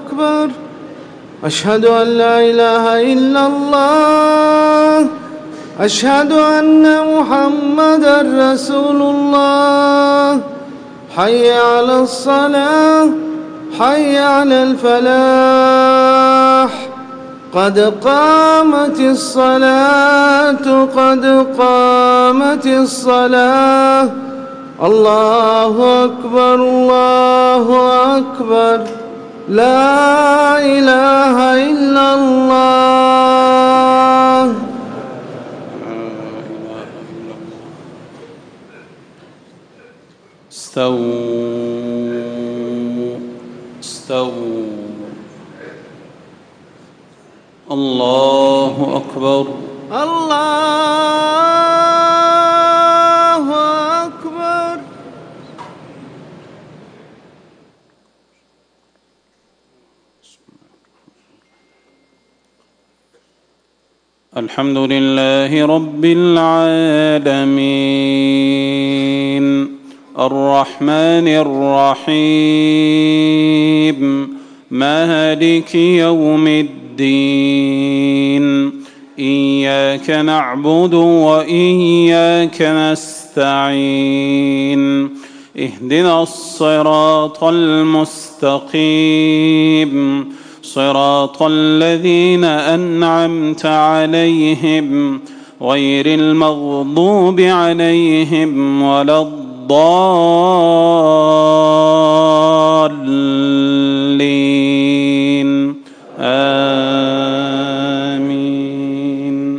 أكبر. أشهد أن لا إله إلا الله. أشهد أن محمدًا رسول الله. حي على الصلاة، حي على الفلاح. قد قامت الصلاة، قد قامت الصلاة. الله أكبر، الله أكبر. لا إله إلا الله. استووا استووا. الله أكبر، الله أكبر. الحمد لله رب العالمين، الرحمن الرحيم، مالك يوم الدين. إياك نعبد وإياك نستعين. اهدنا الصراط المستقيم، صراط الذين أنعمت عليهم غير المغضوب عليهم ولا الضالين. آمين.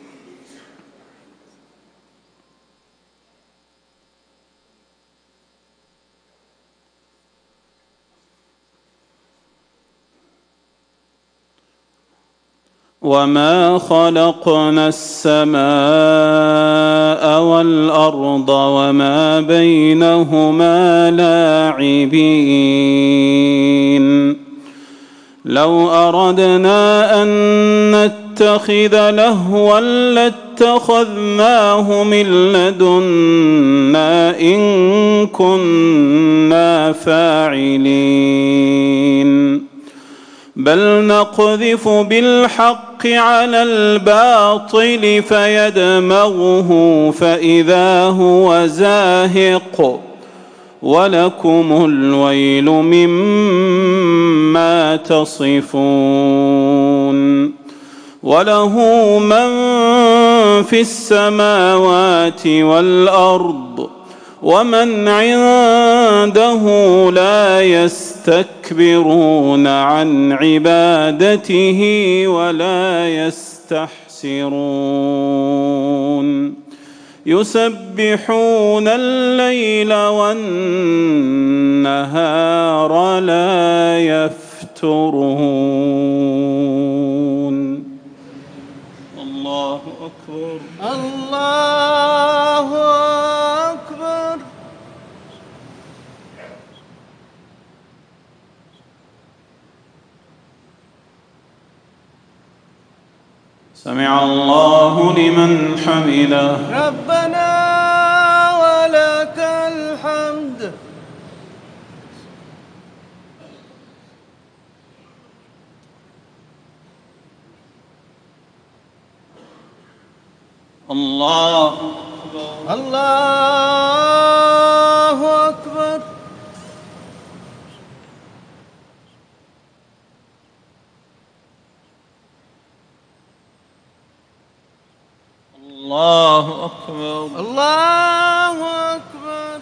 وما خلقنا السماء والأرض وما بينهما لاعبين. لو أردنا أن نتخذ لهوا لاتخذناه من لدنا إن كنا فاعلين. بل نقذف بالحق على الباطل فيدمغه فإذا هو زاهق، ولكم الويل مما تصفون. وله من في السماوات والأرض ومن عنده لا يستكبرون عن عبادته ولا يستحسرون. يسبحون الليل والنهار لا يفترون. الله أكبر، الله أكبر. سمع الله لمن حمده. ربنا ولك الحمد. الله أكبر، الله أكبر. الله أكبر، الله أكبر.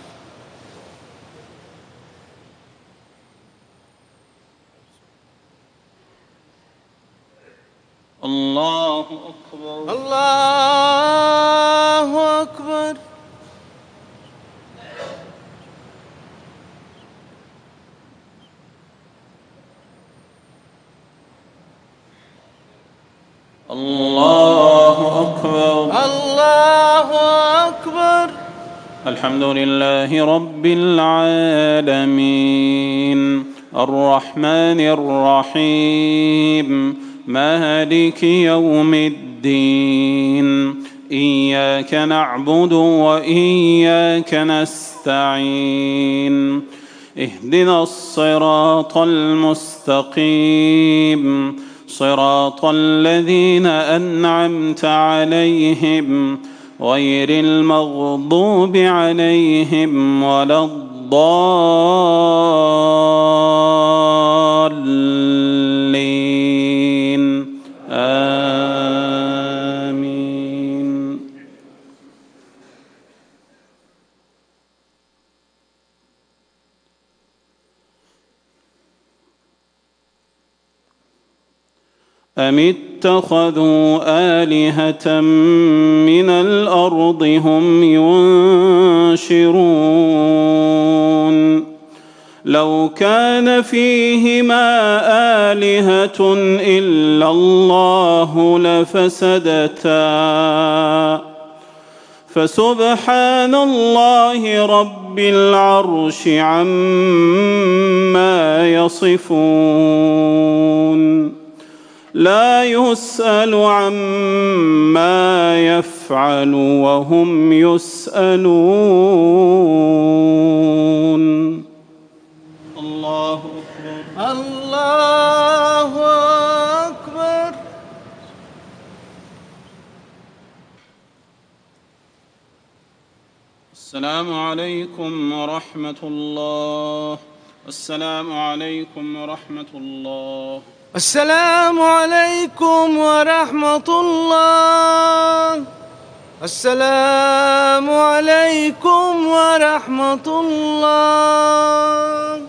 الله أكبر، الله أكبر. الله أكبر، الله أكبر. الحمد لله رب العالمين، الرحمن الرحيم، مالك يوم الدين. إياك نعبد وإياك نستعين. اهدنا الصراط المستقيم صراط الذين أنعمت عليهم غير المغضوب عليهم ولا الضالين آمين. أم اتخذوا آلهة من الأرض هم ينشرون لو كان فيهما آلهة إلا الله لفسدتا فسبحان الله رب العرش عما يصفون لا يسأل عما يفعل وهم يسألون. الله أكبر. الله أكبر. السلام عليكم ورحمة الله. السلام عليكم ورحمة الله. السلام عليكم ورحمة الله. السلام عليكم ورحمة الله.